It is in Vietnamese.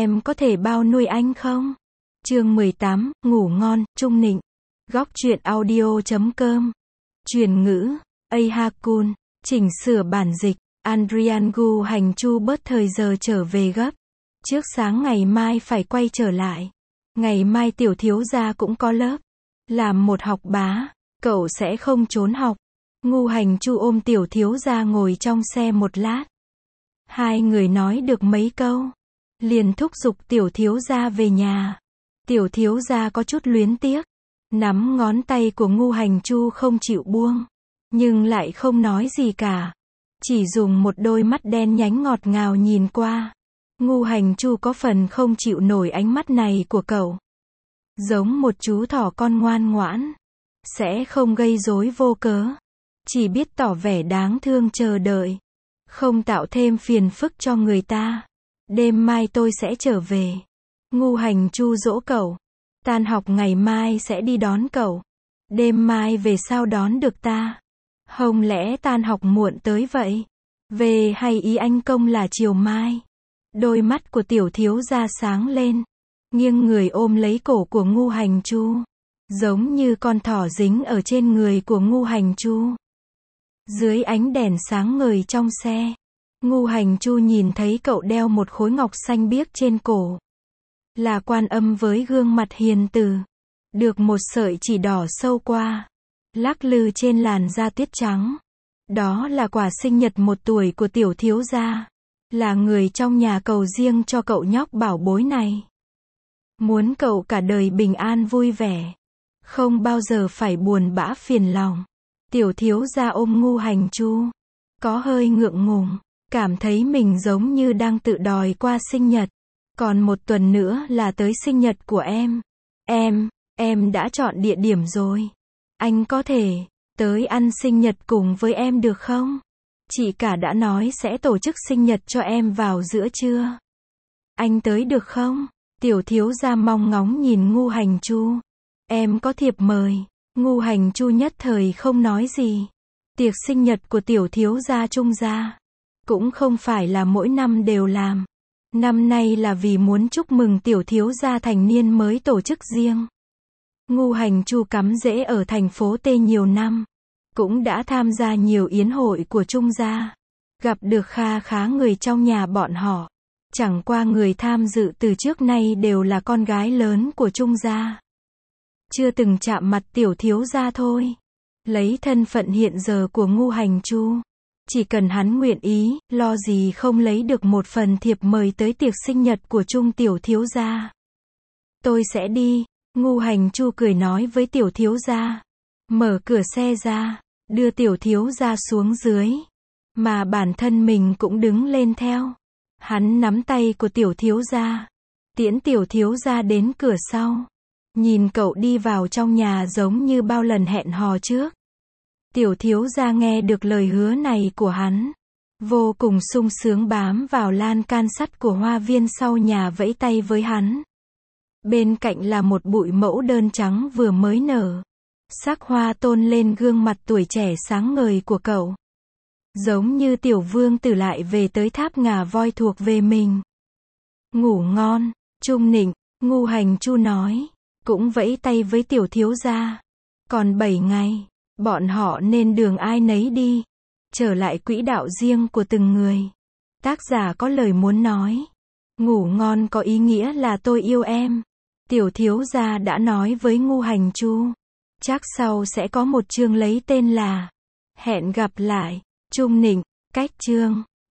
em có thể bao nuôi anh không? Chương 18, ngủ ngon, Trung Nịnh. Góc truyện audio.com. Truyền ngữ, Ahakun, chỉnh sửa bản dịch, Adrian Gu hành chu bớt thời giờ trở về gấp. Trước sáng ngày mai phải quay trở lại. Ngày mai tiểu thiếu gia cũng có lớp. Làm một học bá, cậu sẽ không trốn học. Ngu hành chu ôm tiểu thiếu gia ngồi trong xe một lát. Hai người nói được mấy câu, liền thúc giục tiểu thiếu gia về nhà. Tiểu thiếu gia có chút luyến tiếc, nắm ngón tay của ngu hành chu không chịu buông, nhưng lại không nói gì cả. Chỉ dùng một đôi mắt đen nhánh ngọt ngào nhìn qua. Ngu hành chu có phần không chịu nổi ánh mắt này của cậu. Giống một chú thỏ con ngoan ngoãn, sẽ không gây rối vô cớ, chỉ biết tỏ vẻ đáng thương chờ đợi, không tạo thêm phiền phức cho người ta. Đêm mai tôi sẽ trở về. Ngu hành chu dỗ cậu. Tan học ngày mai sẽ đi đón cậu. Đêm mai về sao đón được ta? Không lẽ tan học muộn tới vậy? Về hay ý anh công là chiều mai? Đôi mắt của tiểu thiếu gia sáng lên, nghiêng người ôm lấy cổ của ngu hành chu, giống như con thỏ dính ở trên người của ngu hành chu. Dưới ánh đèn sáng ngời trong xe, ngu hành chu nhìn thấy cậu đeo một khối ngọc xanh biếc trên cổ. Là Quan Âm với gương mặt hiền từ, được một sợi chỉ đỏ sâu qua, lắc lư trên làn da tuyết trắng. Đó là quà sinh nhật 1 tuổi của tiểu thiếu gia. Là người trong nhà cầu riêng cho cậu nhóc bảo bối này. Muốn cậu cả đời bình an vui vẻ, không bao giờ phải buồn bã phiền lòng. Tiểu thiếu gia ôm ngu hành chu, có hơi ngượng ngùng, cảm thấy mình giống như đang tự đòi qua sinh nhật. Còn 1 tuần nữa là tới sinh nhật của em. Em đã chọn địa điểm rồi. Anh có thể tới ăn sinh nhật cùng với em được không? Chị cả đã nói sẽ tổ chức sinh nhật cho em vào giữa trưa. Anh tới được không? Tiểu thiếu gia mong ngóng nhìn ngu hành chu. Em có thiệp mời. Ngu hành chu nhất thời không nói gì. Tiệc sinh nhật của tiểu thiếu gia Trung gia cũng không phải là mỗi năm đều làm. Năm nay là vì muốn chúc mừng tiểu thiếu gia thành niên mới tổ chức riêng. Ngu hành chu cắm rễ ở thành phố T nhiều năm, cũng đã tham gia nhiều yến hội của Trung gia, gặp được kha khá người trong nhà bọn họ. Chẳng qua người tham dự từ trước nay đều là con gái lớn của Trung gia, chưa từng chạm mặt tiểu thiếu gia thôi. Lấy thân phận hiện giờ của ngu hành chu, chỉ cần hắn nguyện ý, lo gì không lấy được một phần thiệp mời tới tiệc sinh nhật của Trung tiểu thiếu gia. Tôi sẽ đi. Ngu hành chu cười nói với tiểu thiếu gia, mở cửa xe ra, đưa tiểu thiếu gia xuống dưới, mà bản thân mình cũng đứng lên theo. Hắn nắm tay của tiểu thiếu gia, tiễn tiểu thiếu gia đến cửa sau, nhìn cậu đi vào trong nhà giống như bao lần hẹn hò trước. Tiểu thiếu gia nghe được lời hứa này của hắn, vô cùng sung sướng bám vào lan can sắt của hoa viên sau nhà vẫy tay với hắn. Bên cạnh là một bụi mẫu đơn trắng vừa mới nở. Sắc hoa tôn lên gương mặt tuổi trẻ sáng ngời của cậu. Giống như tiểu vương tử lại về tới tháp ngà voi thuộc về mình. Ngủ ngon, Trung Nịnh, ngu hành chu nói. Cũng vẫy tay với tiểu thiếu gia. Còn 7 ngày, bọn họ nên đường ai nấy đi. Trở lại quỹ đạo riêng của từng người. Tác giả có lời muốn nói. Ngủ ngon có ý nghĩa là tôi yêu em. Tiểu thiếu gia đã nói với ngu hành chu. Chắc sau sẽ có một chương lấy tên là Hẹn gặp lại, Trung Nịnh, cách chương.